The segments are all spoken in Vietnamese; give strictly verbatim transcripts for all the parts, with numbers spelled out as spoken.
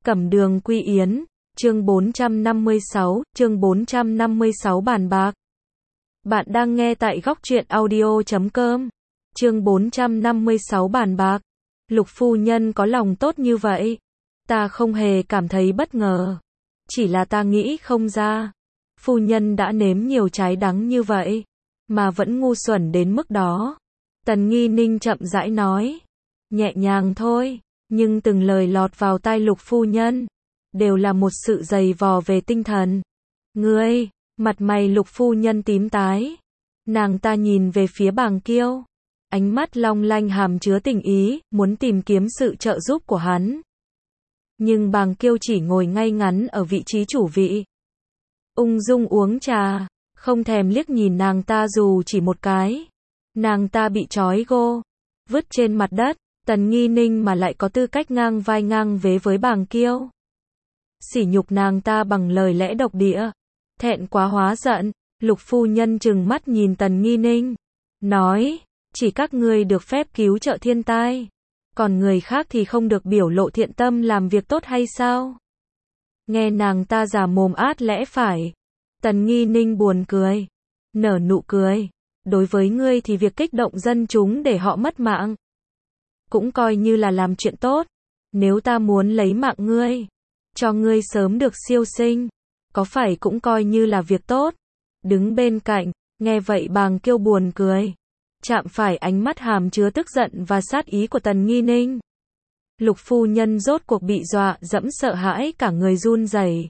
Cẩm Đường Quy Yến, chương bốn trăm năm mươi sáu, chương bốn trăm năm mươi sáu bàn bạc. Bạn đang nghe tại góc truyện audio chấm com. Chương bốn trăm năm mươi sáu bàn bạc. Lục phu nhân có lòng tốt như vậy, ta không hề cảm thấy bất ngờ. Chỉ là ta nghĩ không ra, phu nhân đã nếm nhiều trái đắng như vậy, mà vẫn ngu xuẩn đến mức đó. Tần Nghi Ninh chậm rãi nói, nhẹ nhàng thôi, nhưng từng lời lọt vào tai Lục phu nhân, đều là một sự dày vò về tinh thần. Ngươi, mặt mày Lục phu nhân tím tái, nàng ta nhìn về phía Bàng Kiêu, ánh mắt long lanh hàm chứa tình ý, muốn tìm kiếm sự trợ giúp của hắn. Nhưng Bàng Kiêu chỉ ngồi ngay ngắn ở vị trí chủ vị, ung dung uống trà, không thèm liếc nhìn nàng ta dù chỉ một cái. Nàng ta bị trói gô, vứt trên mặt đất, Tần Nghi Ninh mà lại có tư cách ngang vai ngang vế với Bàng Kiêu. Sỉ nhục nàng ta bằng lời lẽ độc địa, thẹn quá hóa giận. Lục phu nhân trừng mắt nhìn Tần Nghi Ninh, nói, chỉ các ngươi được phép cứu trợ thiên tai, còn người khác thì không được biểu lộ thiện tâm làm việc tốt hay sao? Nghe nàng ta giả mồm át lẽ phải, Tần Nghi Ninh buồn cười, nở nụ cười. Đối với ngươi thì việc kích động dân chúng để họ mất mạng, cũng coi như là làm chuyện tốt. Nếu ta muốn lấy mạng ngươi, cho ngươi sớm được siêu sinh, có phải cũng coi như là việc tốt. Đứng bên cạnh, nghe vậy Bàng Kiêu buồn cười, chạm phải ánh mắt hàm chứa tức giận và sát ý của Tần Nghi Ninh. Lục phu nhân rốt cuộc bị dọa dẫm sợ hãi cả người run rẩy,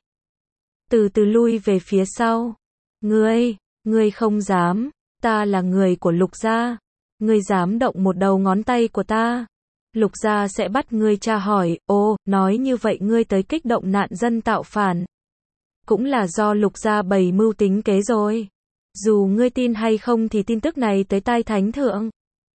từ từ lui về phía sau. Ngươi, ngươi không dám, ta là người của Lục gia, ngươi dám động một đầu ngón tay của ta, Lục gia sẽ bắt ngươi tra hỏi. Ô, nói như vậy ngươi tới kích động nạn dân tạo phản, cũng là do Lục gia bày mưu tính kế rồi. Dù ngươi tin hay không thì tin tức này tới tai thánh thượng,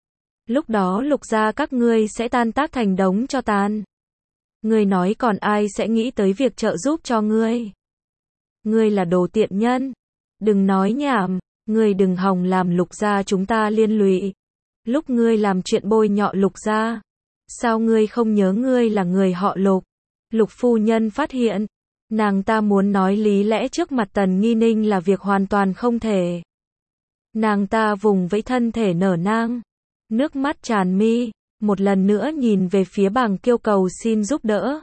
lúc đó Lục gia các ngươi sẽ tan tác thành đống tro tàn. Ngươi nói còn ai sẽ nghĩ tới việc trợ giúp cho ngươi? Ngươi là đồ tiện nhân, đừng nói nhảm, ngươi đừng hòng làm Lục gia chúng ta liên lụy. Lúc ngươi làm chuyện bôi nhọ Lục gia, sao ngươi không nhớ ngươi là người họ Lục? Lục phu nhân phát hiện, nàng ta muốn nói lý lẽ trước mặt Tần Nghi Ninh là việc hoàn toàn không thể. Nàng ta vùng vẫy thân thể nở nang, nước mắt tràn mi, một lần nữa nhìn về phía Bàng Kiêu cầu xin giúp đỡ.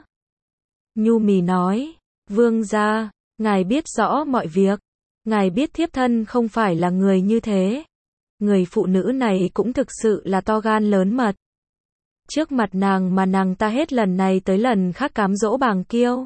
Nhu mì nói, vương gia, ngài biết rõ mọi việc, ngài biết thiếp thân không phải là người như thế. Người phụ nữ này cũng thực sự là to gan lớn mật. Trước mặt nàng mà nàng ta hết lần này tới lần khác cám dỗ Bàng Kiêu.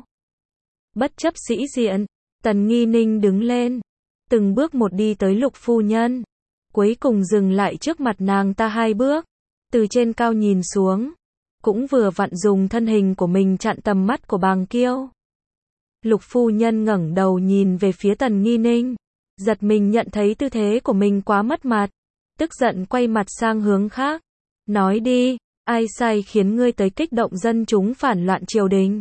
Bất chấp sĩ diện, Tần Nghi Ninh đứng lên, từng bước một đi tới Lục phu nhân, cuối cùng dừng lại trước mặt nàng ta hai bước, từ trên cao nhìn xuống, cũng vừa vặn dùng thân hình của mình chặn tầm mắt của Bàng Kiêu. Lục phu nhân ngẩng đầu nhìn về phía Tần Nghi Ninh, giật mình nhận thấy tư thế của mình quá mất mặt, tức giận quay mặt sang hướng khác, nói đi, ai sai khiến ngươi tới kích động dân chúng phản loạn triều đình?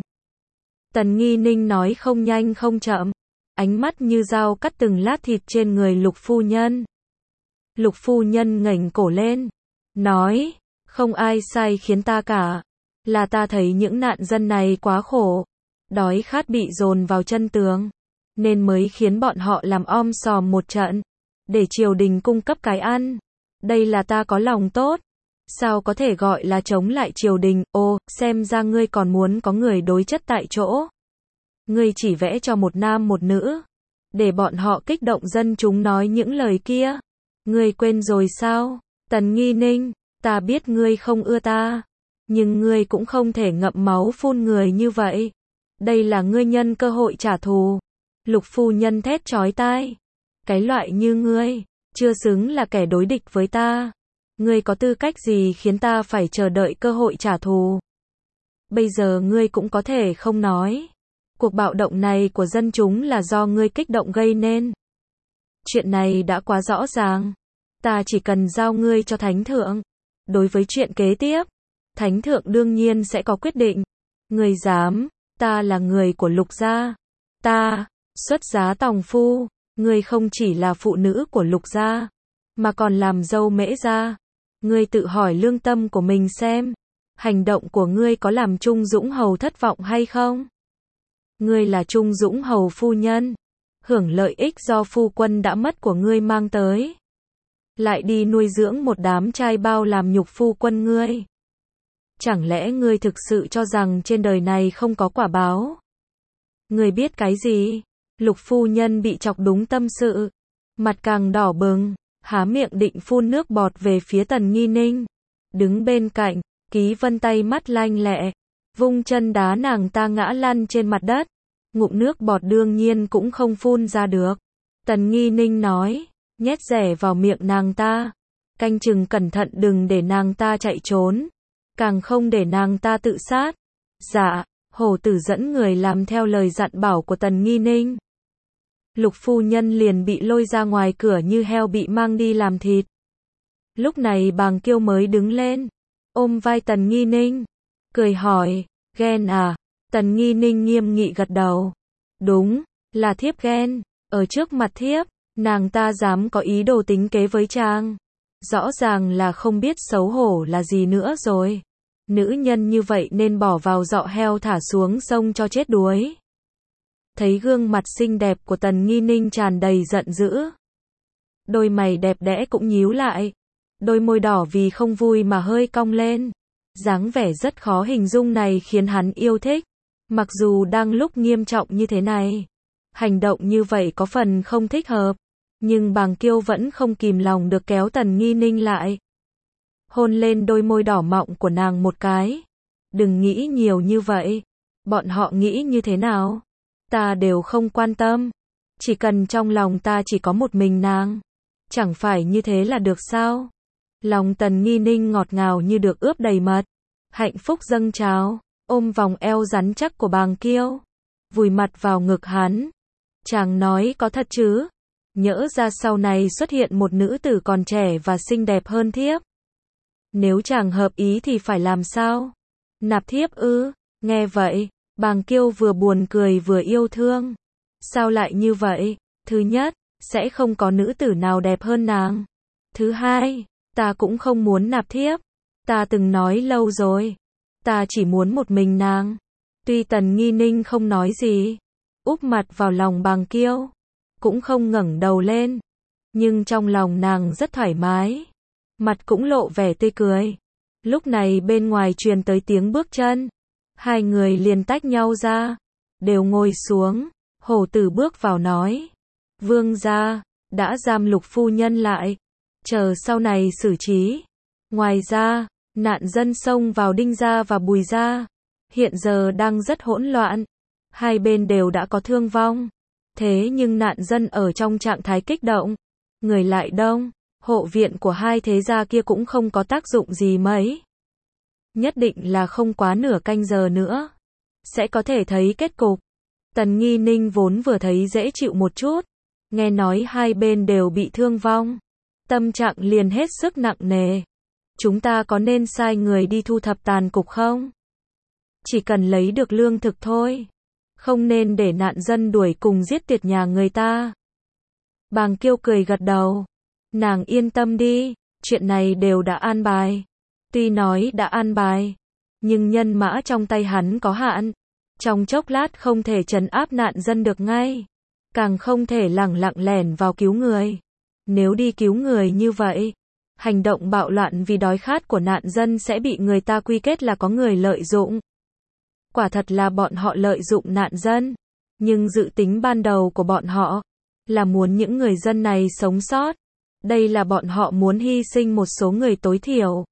Tần Nghi Ninh nói không nhanh không chậm, ánh mắt như dao cắt từng lát thịt trên người Lục phu nhân. Lục phu nhân ngẩng cổ lên, nói, không ai sai khiến ta cả, là ta thấy những nạn dân này quá khổ, đói khát bị dồn vào chân tường, nên mới khiến bọn họ làm om sòm một trận, để triều đình cung cấp cái ăn. Đây là ta có lòng tốt, sao có thể gọi là chống lại triều đình? Ô, xem ra ngươi còn muốn có người đối chất tại chỗ. Ngươi chỉ vẽ cho một nam một nữ, để bọn họ kích động dân chúng nói những lời kia. Ngươi quên rồi sao? Tần Nghi Ninh, ta biết ngươi không ưa ta, nhưng ngươi cũng không thể ngậm máu phun người như vậy. Đây là ngươi nhân cơ hội trả thù. Lục phu nhân thét chói tai, cái loại như ngươi, chưa xứng là kẻ đối địch với ta. Ngươi có tư cách gì khiến ta phải chờ đợi cơ hội trả thù? Bây giờ ngươi cũng có thể không nói. Cuộc bạo động này của dân chúng là do ngươi kích động gây nên. Chuyện này đã quá rõ ràng. Ta chỉ cần giao ngươi cho thánh thượng. Đối với chuyện kế tiếp, thánh thượng đương nhiên sẽ có quyết định. Ngươi dám, ta là người của Lục gia. Ta, xuất giá tòng phu, ngươi không chỉ là phụ nữ của Lục gia, mà còn làm dâu Mễ gia. Ngươi tự hỏi lương tâm của mình xem, hành động của ngươi có làm Trung Dũng Hầu thất vọng hay không? ngươi là Trung Dũng hầu phu nhân, hưởng lợi ích do phu quân đã mất của ngươi mang tới, lại đi nuôi dưỡng một đám trai bao làm nhục phu quân ngươi. Chẳng lẽ ngươi thực sự cho rằng trên đời này không có quả báo? Ngươi biết cái gì? Lục phu nhân bị chọc đúng tâm sự, mặt càng đỏ bừng, há miệng định phun nước bọt về phía Tần Nghi Ninh. Đứng bên cạnh, Ký Vân tay mắt lanh lẹ, vung chân đá nàng ta ngã lăn trên mặt đất. Ngụm nước bọt đương nhiên cũng không phun ra được. Tần Nghi Ninh nói, nhét rẻ vào miệng nàng ta, canh chừng cẩn thận đừng để nàng ta chạy trốn, càng không để nàng ta tự sát. Dạ, hổ tử dẫn người làm theo lời dặn bảo của Tần Nghi Ninh. Lục phu nhân liền bị lôi ra ngoài cửa như heo bị mang đi làm thịt. Lúc này Bàng Kiêu mới đứng lên, ôm vai Tần Nghi Ninh, cười hỏi, ghen à? Tần Nghi Ninh nghiêm nghị gật đầu. Đúng, là thiếp ghen, ở trước mặt thiếp, nàng ta dám có ý đồ tính kế với chàng. Rõ ràng là không biết xấu hổ là gì nữa rồi. Nữ nhân như vậy nên bỏ vào giọ heo thả xuống sông cho chết đuối. Thấy gương mặt xinh đẹp của Tần Nghi Ninh tràn đầy giận dữ. Đôi mày đẹp đẽ cũng nhíu lại. Đôi môi đỏ vì không vui mà hơi cong lên. Dáng vẻ rất khó hình dung này khiến hắn yêu thích. Mặc dù đang lúc nghiêm trọng như thế này, hành động như vậy có phần không thích hợp, nhưng Bàng Kiêu vẫn không kìm lòng được kéo Tần Nghi Ninh lại. Hôn lên đôi môi đỏ mọng của nàng một cái. Đừng nghĩ nhiều như vậy. Bọn họ nghĩ như thế nào? Ta đều không quan tâm. Chỉ cần trong lòng ta chỉ có một mình nàng. Chẳng phải như thế là được sao? Lòng Tần Nghi Ninh ngọt ngào như được ướp đầy mật. Hạnh phúc dâng trào, ôm vòng eo rắn chắc của Bàng Kiêu, vùi mặt vào ngực hắn. Chàng nói có thật chứ? Nhỡ ra sau này xuất hiện một nữ tử còn trẻ và xinh đẹp hơn thiếp. Nếu chàng hợp ý thì phải làm sao? Nạp thiếp ư? Nghe vậy, Bàng Kiêu vừa buồn cười vừa yêu thương. Sao lại như vậy? Thứ nhất, sẽ không có nữ tử nào đẹp hơn nàng. Thứ hai, ta cũng không muốn nạp thiếp. Ta từng nói lâu rồi. Ta chỉ muốn một mình nàng. Tuy Tần Nghi Ninh không nói gì, úp mặt vào lòng Bàng Kiêu, cũng không ngẩng đầu lên, nhưng trong lòng nàng rất thoải mái, mặt cũng lộ vẻ tươi cười. Lúc này bên ngoài truyền tới tiếng bước chân, hai người liền tách nhau ra, đều ngồi xuống. Hổ tử bước vào nói, vương gia đã giam Lục phu nhân lại, chờ sau này xử trí. Ngoài ra, nạn dân xông vào Đinh gia và Bùi gia, hiện giờ đang rất hỗn loạn, hai bên đều đã có thương vong. Thế nhưng nạn dân ở trong trạng thái kích động, người lại đông, hộ viện của hai thế gia kia cũng không có tác dụng gì mấy. Nhất định là không quá nửa canh giờ nữa, sẽ có thể thấy kết cục. Tần Nghi Ninh vốn vừa thấy dễ chịu một chút, nghe nói hai bên đều bị thương vong, tâm trạng liền hết sức nặng nề. Chúng ta có nên sai người đi thu thập tàn cục không? Chỉ cần lấy được lương thực thôi. Không nên để nạn dân đuổi cùng giết tiệt nhà người ta. Bàng Kiêu cười gật đầu. Nàng yên tâm đi, chuyện này đều đã an bài. Tuy nói đã an bài, nhưng nhân mã trong tay hắn có hạn. Trong chốc lát không thể trấn áp nạn dân được ngay. Càng không thể lẳng lặng lẻn vào cứu người. Nếu đi cứu người như vậy, hành động bạo loạn vì đói khát của nạn dân sẽ bị người ta quy kết là có người lợi dụng. Quả thật là bọn họ lợi dụng nạn dân, nhưng dự tính ban đầu của bọn họ là muốn những người dân này sống sót. Đây là bọn họ muốn hy sinh một số người tối thiểu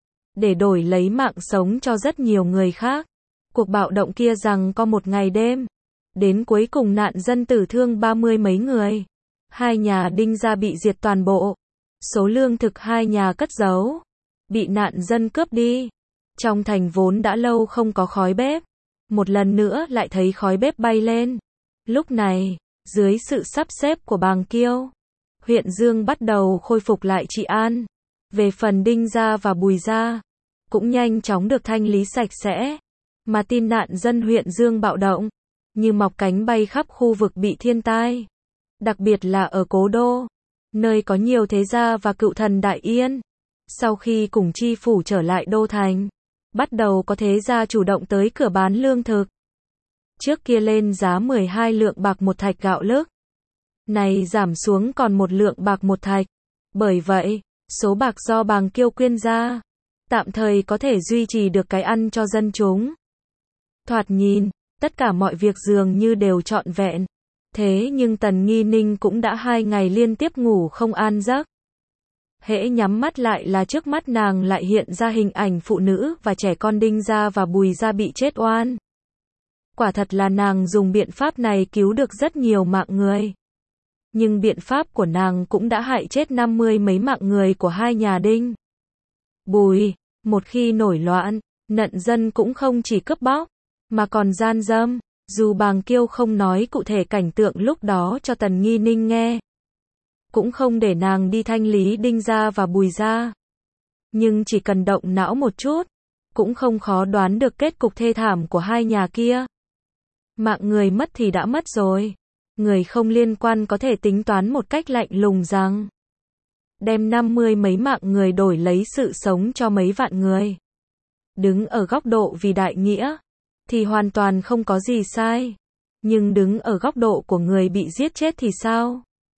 để đổi lấy mạng sống cho rất nhiều người khác. Cuộc bạo động kia rằng có một ngày đêm, đến cuối cùng nạn dân tử thương ba mươi mấy người. Hai nhà Đinh gia bị diệt toàn bộ. Số lương thực hai nhà cất giấu bị nạn dân cướp đi. Trong thành vốn đã lâu không có khói bếp, một lần nữa lại thấy khói bếp bay lên. Lúc này, dưới sự sắp xếp của Bàng Kiêu, huyện Dương bắt đầu khôi phục lại trị an. Về phần Đinh gia và Bùi gia, cũng nhanh chóng được thanh lý sạch sẽ. Mà tin nạn dân huyện Dương bạo động, như mọc cánh bay khắp khu vực bị thiên tai. Đặc biệt là ở Cố Đô, nơi có nhiều thế gia và cựu thần Đại Yên. Sau khi cùng chi phủ trở lại đô thành, bắt đầu có thế gia chủ động tới cửa bán lương thực. Trước kia lên giá mười hai lượng bạc một thạch gạo lứt, này giảm xuống còn một lượng bạc một thạch. Bởi vậy, số bạc do Bàng Kiêu quyên ra, tạm thời có thể duy trì được cái ăn cho dân chúng. Thoạt nhìn, tất cả mọi việc dường như đều trọn vẹn. Thế nhưng Tần Nghi Ninh cũng đã hai ngày liên tiếp ngủ không an giấc. Hễ nhắm mắt lại là trước mắt nàng lại hiện ra hình ảnh phụ nữ và trẻ con Đinh Gia và Bùi Gia bị chết oan. Quả thật là nàng dùng biện pháp này cứu được rất nhiều mạng người. Nhưng biện pháp của nàng cũng đã hại chết năm mươi mấy mạng người của hai nhà Đinh Bùi. Một khi nổi loạn, nận dân cũng không chỉ cướp bóc, mà còn gian dâm. Dù Bàng Kiêu không nói cụ thể cảnh tượng lúc đó cho Tần Nghi Ninh nghe, cũng không để nàng đi thanh lý Đinh Gia và Bùi Gia. Nhưng chỉ cần động não một chút, cũng không khó đoán được kết cục thê thảm của hai nhà kia. Mạng người mất thì đã mất rồi. Người không liên quan có thể tính toán một cách lạnh lùng rằng đem năm mươi mấy mạng người đổi lấy sự sống cho mấy vạn người. Đứng ở góc độ vì đại nghĩa, thì hoàn toàn không có gì sai. Nhưng đứng ở góc độ của người bị giết chết thì sao?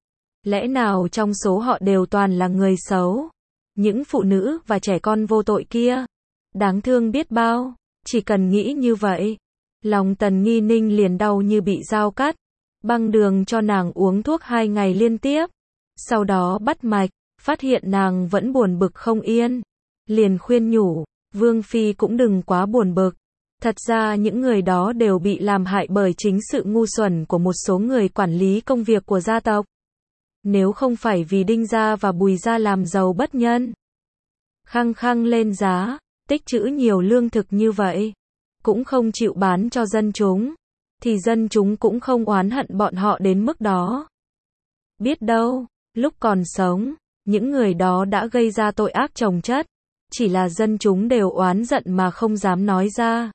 Lẽ nào trong số họ đều toàn là người xấu? Những phụ nữ và trẻ con vô tội kia, đáng thương biết bao. Chỉ cần nghĩ như vậy, lòng Tần Nghi Ninh liền đau như bị dao cắt. Băng Đường cho nàng uống thuốc hai ngày liên tiếp. Sau đó bắt mạch, phát hiện nàng vẫn buồn bực không yên. Liền khuyên nhủ, Vương Phi cũng đừng quá buồn bực. Thật ra những người đó đều bị làm hại bởi chính sự ngu xuẩn của một số người quản lý công việc của gia tộc. Nếu không phải vì Đinh Gia và Bùi Gia làm giàu bất nhân, khăng khăng lên giá, tích trữ nhiều lương thực như vậy, cũng không chịu bán cho dân chúng, thì dân chúng cũng không oán hận bọn họ đến mức đó. Biết đâu, lúc còn sống, những người đó đã gây ra tội ác chồng chất, chỉ là dân chúng đều oán giận mà không dám nói ra.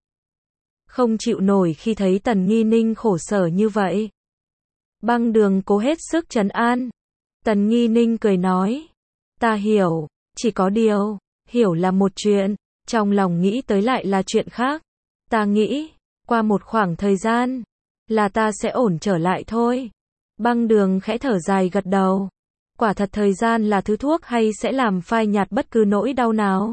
Không chịu nổi khi thấy Tần Nghi Ninh khổ sở như vậy. Băng Đường cố hết sức trấn an. Tần Nghi Ninh cười nói, ta hiểu, chỉ có điều, hiểu là một chuyện, trong lòng nghĩ tới lại là chuyện khác. Ta nghĩ, qua một khoảng thời gian, là ta sẽ ổn trở lại thôi. Băng Đường khẽ thở dài gật đầu. Quả thật thời gian là thứ thuốc hay sẽ làm phai nhạt bất cứ nỗi đau nào.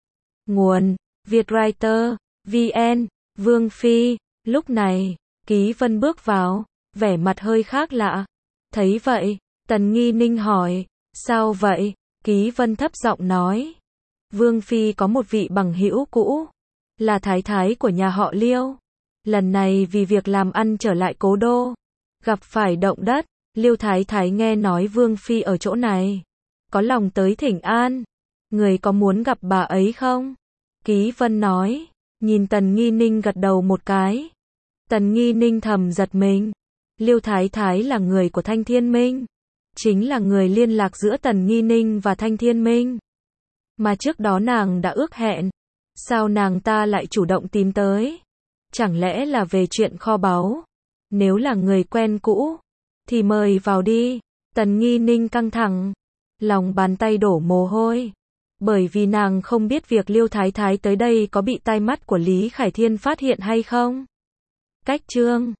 Nguồn, Vietwriter, vê en, Vương Phi. Lúc này, Ký Vân bước vào, vẻ mặt hơi khác lạ. Thấy vậy, Tần Nghi Ninh hỏi, sao vậy? Ký Vân thấp giọng nói, Vương Phi có một vị bằng hữu cũ, là thái thái của nhà họ Liêu. Lần này vì việc làm ăn trở lại cố đô, gặp phải động đất, Liêu thái thái nghe nói Vương Phi ở chỗ này, có lòng tới thỉnh an. Người có muốn gặp bà ấy không? Ký Vân nói, nhìn Tần Nghi Ninh gật đầu một cái. Tần Nghi Ninh thầm giật mình. Liêu thái thái là người của Thanh Thiên Minh, chính là người liên lạc giữa Tần Nghi Ninh và Thanh Thiên Minh. Mà trước đó nàng đã ước hẹn, sao nàng ta lại chủ động tìm tới? Chẳng lẽ là về chuyện kho báu? Nếu là người quen cũ, thì mời vào đi. Tần Nghi Ninh căng thẳng, lòng bàn tay đổ mồ hôi, bởi vì nàng không biết việc Liêu thái thái tới đây có bị tai mắt của Lý Khải Thiên phát hiện hay không. Cách chương